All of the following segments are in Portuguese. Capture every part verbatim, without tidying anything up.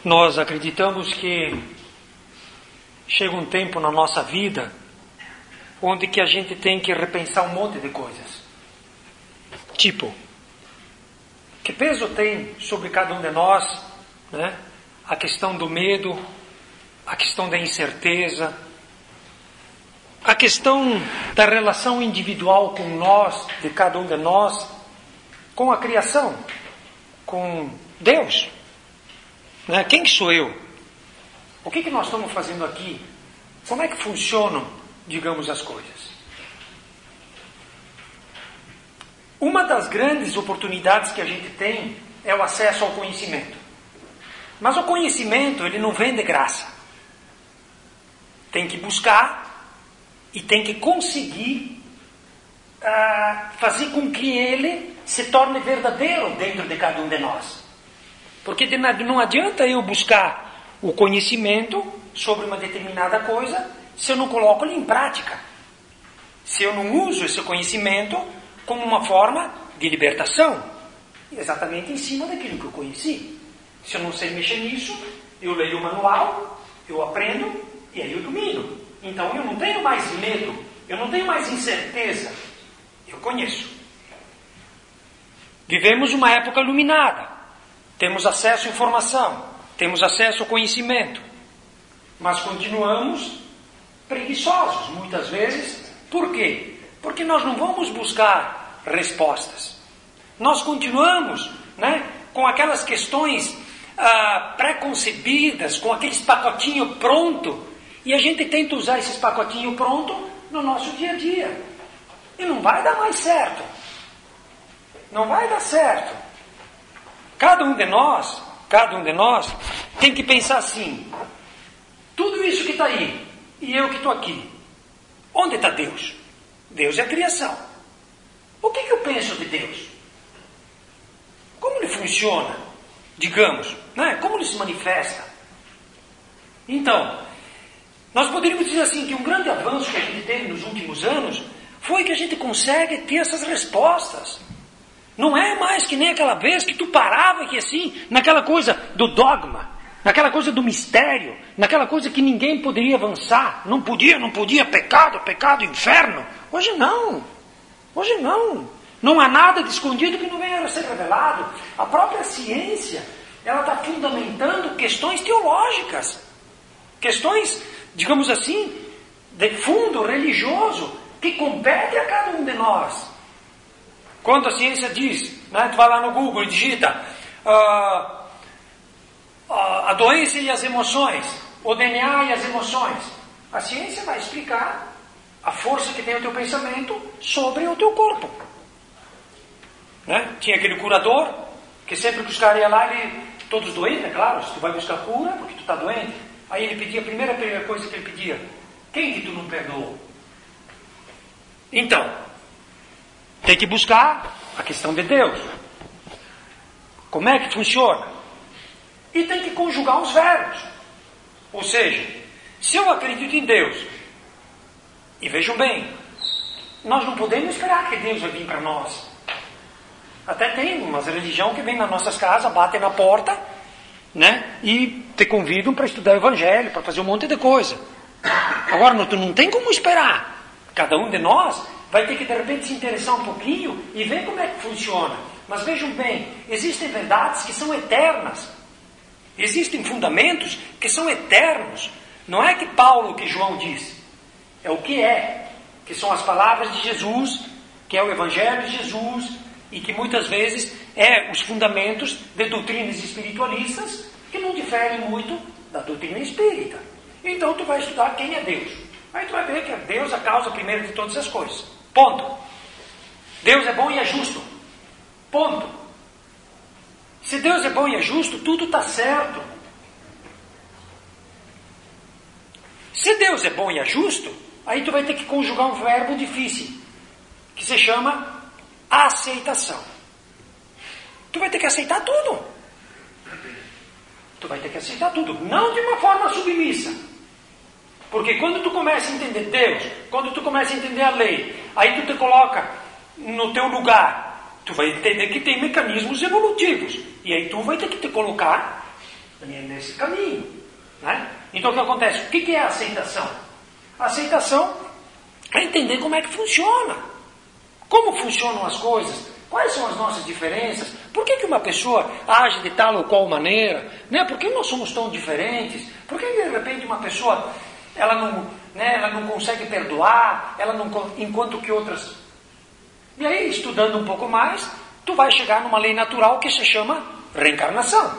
Nós acreditamos que chega um tempo na nossa vida onde que a gente tem que repensar um monte de coisas. Tipo, que peso tem sobre cada um de nós, né? A questão do medo, a questão da incerteza, a questão da relação individual com nós, de cada um de nós, com a criação, com Deus. Né? Quem que sou eu? O que que nós estamos fazendo aqui? Como é que funcionam, digamos, as coisas? Uma das grandes oportunidades que a gente tem é o acesso ao conhecimento. Mas o conhecimento, ele não vem de graça. Tem que buscar e tem que conseguir uh, fazer com que ele se torne verdadeiro dentro de cada um de nós. Porque não adianta eu buscar o conhecimento sobre uma determinada coisa se eu não coloco ele em prática. Se eu não uso esse conhecimento como uma forma de libertação. Exatamente em cima daquilo que eu conheci. Se eu não sei mexer nisso, eu leio o manual, eu aprendo e aí eu domino. Então eu não tenho mais medo, eu não tenho mais incerteza. Eu conheço. Vivemos uma época iluminada. Temos acesso à informação, temos acesso ao conhecimento, mas continuamos preguiçosos, muitas vezes. Por quê? Porque nós não vamos buscar respostas. Nós continuamos, né, com aquelas questões ah, pré-concebidas, com aqueles pacotinhos prontos, e a gente tenta usar esses pacotinhos prontos no nosso dia a dia. E não vai dar mais certo. Não vai dar certo. Cada um de nós, cada um de nós, tem que pensar assim: tudo isso que está aí, e eu que estou aqui, onde está Deus? Deus é a criação. O que, que eu penso de Deus? Como ele funciona? Digamos, né? Como ele se manifesta? Então, nós poderíamos dizer assim, que um grande avanço que a gente teve nos últimos anos foi que a gente consegue ter essas respostas. Não é mais que nem aquela vez que tu parava aqui assim, naquela coisa do dogma, naquela coisa do mistério, naquela coisa que ninguém poderia avançar. Não podia, não podia, pecado, pecado, inferno. Hoje não. Hoje não. Não há nada de escondido que não venha a ser revelado. A própria ciência, ela está fundamentando questões teológicas. Questões, digamos assim, de fundo religioso, que compete a cada um de nós. Quando a ciência diz, né, tu vai lá no Google e digita uh, uh, a doença e as emoções, o D N A e as emoções, a ciência vai explicar a força que tem o teu pensamento sobre o teu corpo. Né? Tinha aquele curador, que sempre que os caras iam lá, ele, todos doentes, é claro, se tu vai buscar cura, porque tu está doente, aí ele pedia, a primeira coisa que ele pedia: quem que tu não perdoou? Então, tem que buscar a questão de Deus. Como é que funciona? E tem que conjugar os verbos. Ou seja, se eu acredito em Deus, e vejam bem, nós não podemos esperar que Deus vai vir para nós. Até tem umas religiões que vêm nas nossas casas, batem na porta, né, e te convidam para estudar o Evangelho, para fazer um monte de coisa. Agora, não, tu não tem como esperar. Cada um de nós vai ter que, de repente, se interessar um pouquinho e ver como é que funciona. Mas vejam bem, existem verdades que são eternas. Existem fundamentos que são eternos. Não é que Paulo, que João diz. É o que é. Que são as palavras de Jesus, que é o Evangelho de Jesus, e que muitas vezes é os fundamentos de doutrinas espiritualistas, que não diferem muito da doutrina espírita. Então tu vai estudar quem é Deus. Aí tu vai ver que é Deus a causa primeira de todas as coisas. Ponto. Deus é bom e é justo. Ponto. Se Deus é bom e é justo, tudo está certo. Se Deus é bom e é justo, aí tu vai ter que conjugar um verbo difícil, que se chama aceitação. Tu vai ter que aceitar tudo. Tu vai ter que aceitar tudo. Não de uma forma submissa. Porque quando tu começa a entender Deus, quando tu começa a entender a lei, aí tu te coloca no teu lugar, tu vai entender que tem mecanismos evolutivos. E aí tu vai ter que te colocar nesse caminho. Né? Então o que acontece? O que é a aceitação? A aceitação é entender como é que funciona. Como funcionam as coisas. Quais são as nossas diferenças? Por que, que uma pessoa age de tal ou qual maneira? Né? Por que nós somos tão diferentes? Por que de repente uma pessoa ela não, né, ela não consegue perdoar, ela não, enquanto que outras... E aí, estudando um pouco mais, tu vai chegar numa lei natural que se chama reencarnação.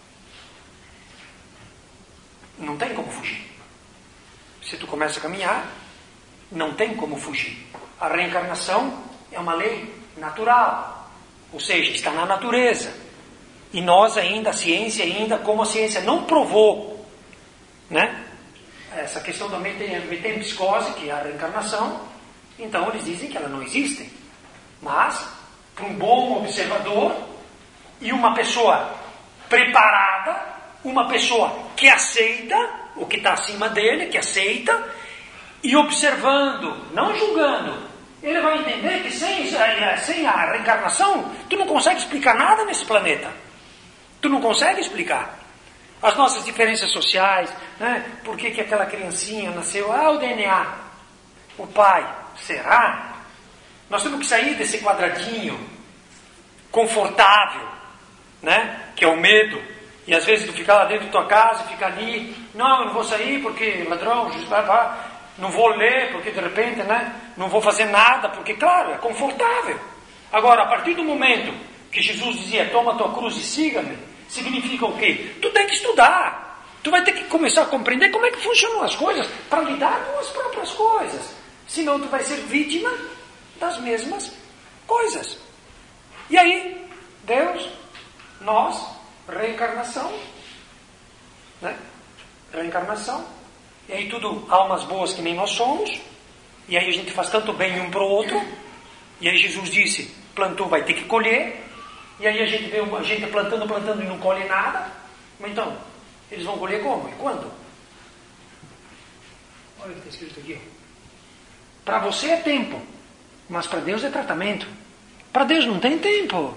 Não tem como fugir. Se tu começa a caminhar, não tem como fugir. A reencarnação é uma lei natural. Ou seja, está na natureza. E nós ainda, a ciência ainda, como a ciência não provou, né? Essa questão da metempsicose, que é a reencarnação, então eles dizem que ela não existe. Mas, para um bom observador e uma pessoa preparada, uma pessoa que aceita o que está acima dele, que aceita, e observando, não julgando, ele vai entender que sem, sem a reencarnação, tu não consegue explicar nada nesse planeta. Tu não consegue explicar. As nossas diferenças sociais, né? Por que, que aquela criancinha nasceu? Ah, o D N A. O pai. Será? Nós temos que sair desse quadradinho confortável, né? Que é o medo. E às vezes tu fica lá dentro da tua casa e fica ali. Não, eu não vou sair porque ladrão, não vou ler porque de repente, né? Não vou fazer nada porque, claro, é confortável. Agora, a partir do momento que Jesus dizia, toma tua cruz e siga-me, significa o quê? Tu tem que estudar. Tu vai ter que começar a compreender como é que funcionam as coisas para lidar com as próprias coisas. Senão tu vai ser vítima das mesmas coisas. E aí, Deus, nós, reencarnação, né? Reencarnação. E aí tudo, almas boas que nem nós somos. E aí a gente faz tanto bem um para o outro. E aí Jesus disse, plantou, vai ter que colher. E aí a gente vê a gente plantando, plantando e não colhe nada. Mas então, eles vão colher como? E quando? Olha o que está escrito aqui. Para você é tempo, mas para Deus é tratamento. Para Deus não tem tempo.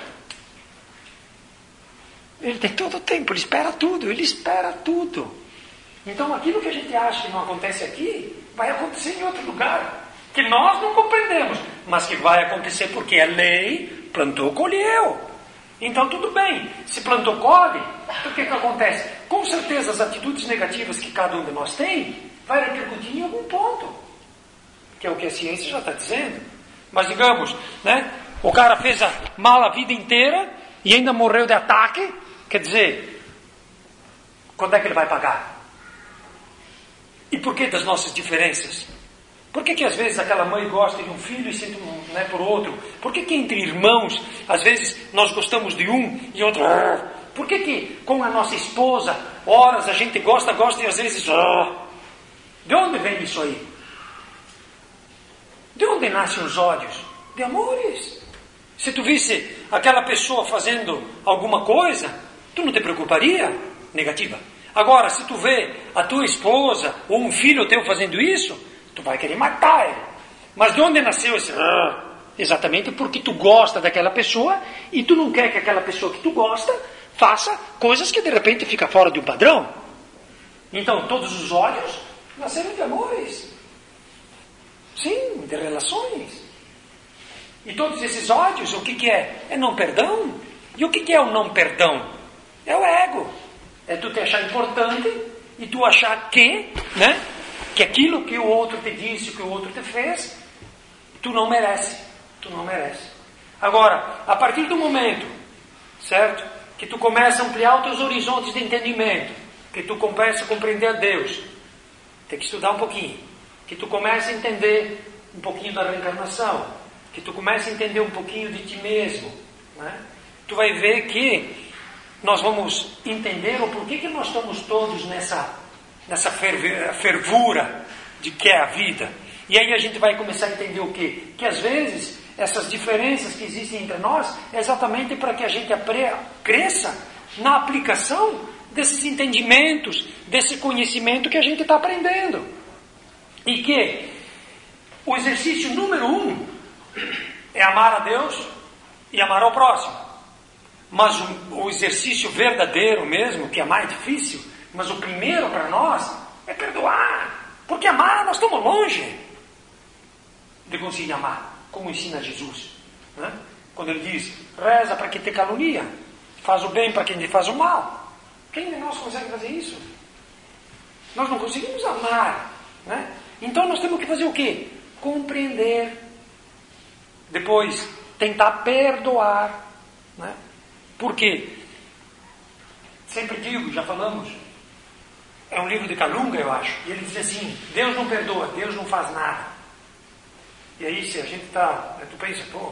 Ele tem todo o tempo, Ele espera tudo, Ele espera tudo. Então aquilo que a gente acha que não acontece aqui, vai acontecer em outro lugar. Que nós não compreendemos, mas que vai acontecer porque é lei, plantou, colheu. Então tudo bem, se plantou, colhe, o que que acontece? Com certeza as atitudes negativas que cada um de nós tem, vai repercutir em algum ponto. Que é o que a ciência já está dizendo. Mas digamos, né, o cara fez a mal a vida inteira e ainda morreu de ataque, quer dizer, quando é que ele vai pagar? E por que das nossas diferenças? Por que que às vezes aquela mãe gosta de um filho e sente um, né, por outro? Por que que entre irmãos, às vezes nós gostamos de um e outro... Por que que com a nossa esposa, horas a gente gosta, gosta e às vezes... De onde vem isso aí? De onde nascem os ódios? De amores. Se tu visse aquela pessoa fazendo alguma coisa, tu não te preocuparia? Negativa. Agora, se tu vê a tua esposa ou um filho teu fazendo isso, tu vai querer matar ele. Mas de onde nasceu esse... Exatamente porque tu gosta daquela pessoa e tu não quer que aquela pessoa que tu gosta faça coisas que de repente fica fora de um padrão. Então, todos os ódios nasceram de amores. Sim, de relações. E todos esses ódios, o que que é? É não perdão. E o que que é o não perdão? É o ego. É tu te achar importante e tu achar que, né, que aquilo que o outro te disse, que o outro te fez, tu não merece. Tu não merece. Agora, a partir do momento, certo, que tu começa a ampliar os teus horizontes de entendimento, que tu começa a compreender a Deus, tem que estudar um pouquinho, que tu começa a entender um pouquinho da reencarnação, que tu começa a entender um pouquinho de ti mesmo, né? Tu vai ver que nós vamos entender o porquê que nós estamos todos nessa, nessa fervura de que é a vida. E aí a gente vai começar a entender o quê? Que às vezes essas diferenças que existem entre nós é exatamente para que a gente apre- cresça na aplicação desses entendimentos, desse conhecimento que a gente está aprendendo. E que o exercício número um é amar a Deus e amar ao próximo. Mas o, o exercício verdadeiro mesmo, que é mais difícil, mas o primeiro para nós é perdoar. Porque amar, nós estamos longe de conseguir amar, como ensina Jesus, né? Quando ele diz, reza para quem te calunia, faz o bem para quem te faz o mal. Quem de nós consegue fazer isso? Nós não conseguimos amar, né? Então nós temos que fazer o quê? Compreender. Depois, tentar perdoar, né? Por quê? Sempre digo, já falamos, é um livro de Kalunga, eu acho, e ele diz assim, Deus não perdoa, Deus não faz nada. E aí se a gente está, tu pensa, pô,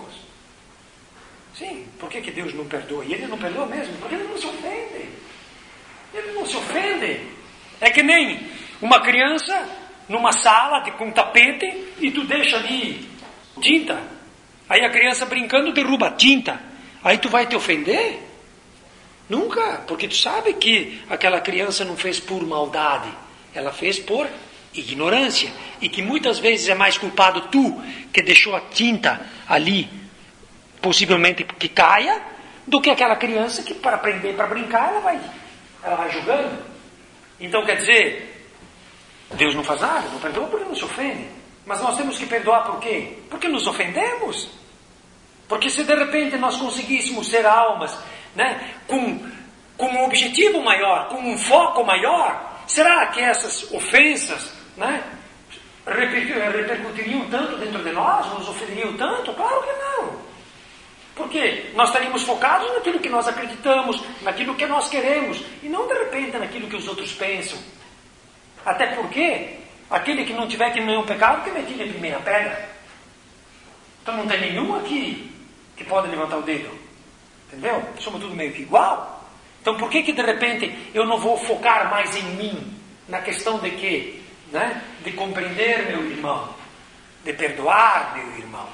sim, por que, que Deus não perdoa? E ele não perdoa mesmo, porque ele não se ofende. Ele não se ofende. É que nem uma criança numa sala de, com tapete e tu deixa ali tinta. Aí a criança brincando derruba tinta. Aí tu vai te ofender? Nunca, porque tu sabe que aquela criança não fez por maldade. Ela fez por ignorância. E que muitas vezes é mais culpado tu, que deixou a tinta ali, possivelmente que caia, do que aquela criança que para aprender, para brincar, ela vai, ela vai jogando. Então quer dizer, Deus não faz nada, não perdoa porque não se ofende. Mas nós temos que perdoar por quê? Porque nos ofendemos. Porque se de repente nós conseguíssemos ser almas, né, com, com um objetivo maior, com um foco maior, será que essas ofensas, né, repercutiriam tanto dentro de nós? Nos ofenderiam tanto? Claro que não. Porque nós estaríamos focados naquilo que nós acreditamos, naquilo que nós queremos, e não de repente naquilo que os outros pensam. Até porque aquele que não tiver que nenhum pecado, que me tire a primeira pedra. Então não tem nenhum aqui que pode levantar o dedo. Entendeu? Somos tudo meio que igual. Então por que que de repente eu não vou focar mais em mim? Na questão de quê? Né? De compreender meu irmão. De perdoar meu irmão.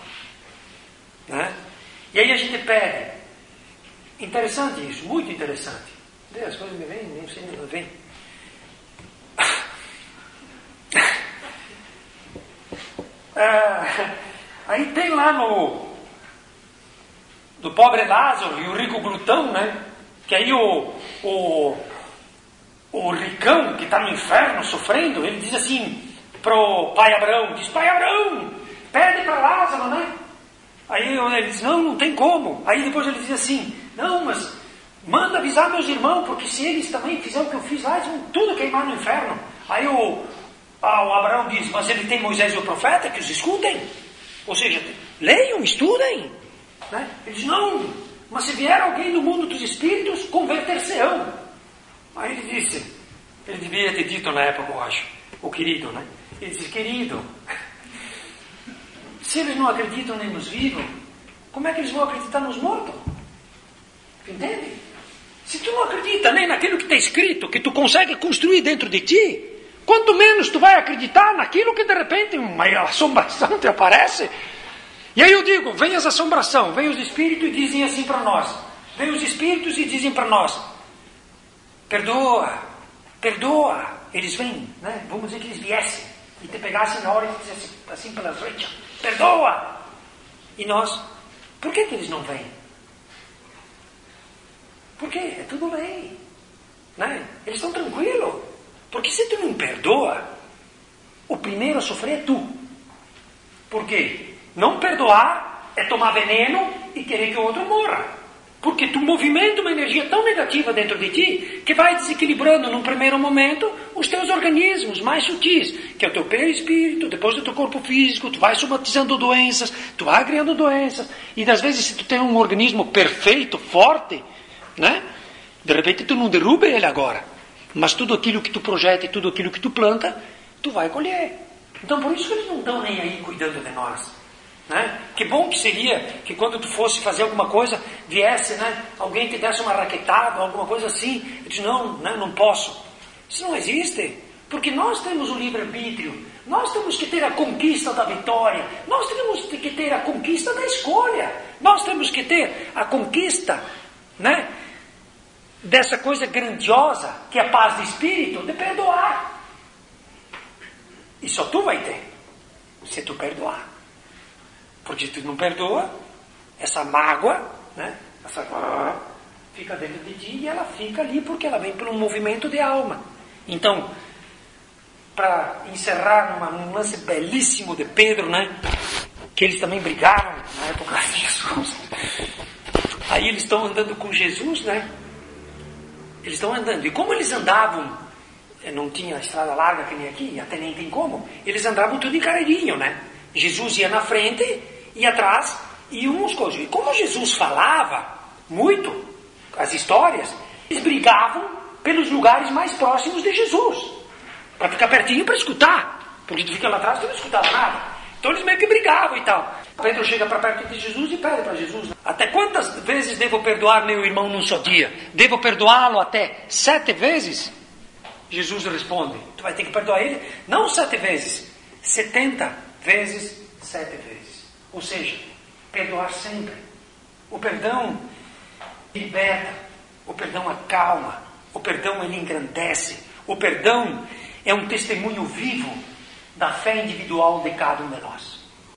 Né? E aí a gente pede. Interessante isso, muito interessante. As coisas me vêm, nem sei onde vem. Ah, aí tem lá no do pobre Lázaro e o rico glutão, né? Que aí o, o, o ricão que está no inferno sofrendo, ele diz assim pro pai Abraão, diz, pai Abraão, pede para Lázaro, né? Aí ele diz, não, não tem como. Aí depois ele diz assim, não, mas manda avisar meus irmãos, porque se eles também fizerem o que eu fiz lá, eles vão tudo queimar no inferno. Aí o, ah, o Abraão diz, mas ele tem Moisés e o profeta, que os escutem. Ou seja, leiam, estudem. Né? Ele diz, não, mas se vier alguém do mundo dos espíritos, converter-se-ão. Aí ele disse, ele devia ter dito na época, eu acho, o querido, né? Ele disse, querido, se eles não acreditam nem nos vivos, como é que eles vão acreditar nos mortos? Entende? Se tu não acredita nem naquilo que está escrito, que tu consegue construir dentro de ti, quanto menos tu vai acreditar naquilo que de repente uma assombração te aparece. E aí eu digo, vem as assombração, vem os espíritos e dizem assim para nós. Vem os espíritos e dizem para nós, perdoa, perdoa. Eles vêm, né? Vamos dizer que eles viessem e te pegassem na hora e dissessem assim pelas orelhas, perdoa. E nós, por que que eles não vêm? Por quê? É tudo bem, né? Eles estão tranquilos. Porque se tu não perdoa, o primeiro a sofrer é tu. Por quê? Não perdoar é tomar veneno e querer que o outro morra. Porque tu movimenta uma energia tão negativa dentro de ti que vai desequilibrando num primeiro momento os teus organismos mais sutis, que é o teu perispírito, depois do teu corpo físico, tu vai somatizando doenças, tu vai criando doenças. E às vezes se tu tem um organismo perfeito, forte, né? De repente tu não derruba ele agora. Mas tudo aquilo que tu projeta e tudo aquilo que tu planta, tu vai colher. Então por isso que eles não estão nem aí cuidando de nós. Né? Que bom que seria que quando tu fosse fazer alguma coisa, viesse, né, alguém te desse uma raquetada, alguma coisa assim. Eu disse, não, não, não posso. Isso não existe. Porque nós temos o livre-arbítrio. Nós temos que ter a conquista da vitória. Nós temos que ter a conquista da escolha. Nós temos que ter a conquista, né, dessa coisa grandiosa, que é a paz de espírito, de perdoar. E só tu vai ter, se tu perdoar. Porque se tu não perdoa, essa mágoa, né, essa, fica dentro de ti e ela fica ali porque ela vem por um movimento de alma. Então, para encerrar numa, num lance belíssimo de Pedro, né? Que eles também brigaram na época de Jesus. Aí eles estão andando com Jesus, né? Eles estão andando. E como eles andavam, não tinha estrada larga que nem aqui, até nem tem como, eles andavam tudo encaradinho, né? Jesus ia na frente e atrás iam uns coisas. E como Jesus falava muito as histórias, eles brigavam pelos lugares mais próximos de Jesus. Para ficar pertinho para escutar. Porque tu fica lá atrás, tu não escutava nada. Então eles meio que brigavam e tal. Pedro chega para perto de Jesus e pede para Jesus: até quantas vezes devo perdoar meu irmão num só dia? Devo perdoá-lo até sete vezes? Jesus responde: tu vai ter que perdoar ele não sete vezes, setenta vezes sete vezes. Ou seja, perdoar sempre. O perdão liberta, o perdão acalma, o perdão ele engrandece, o perdão é um testemunho vivo da fé individual de cada um de nós.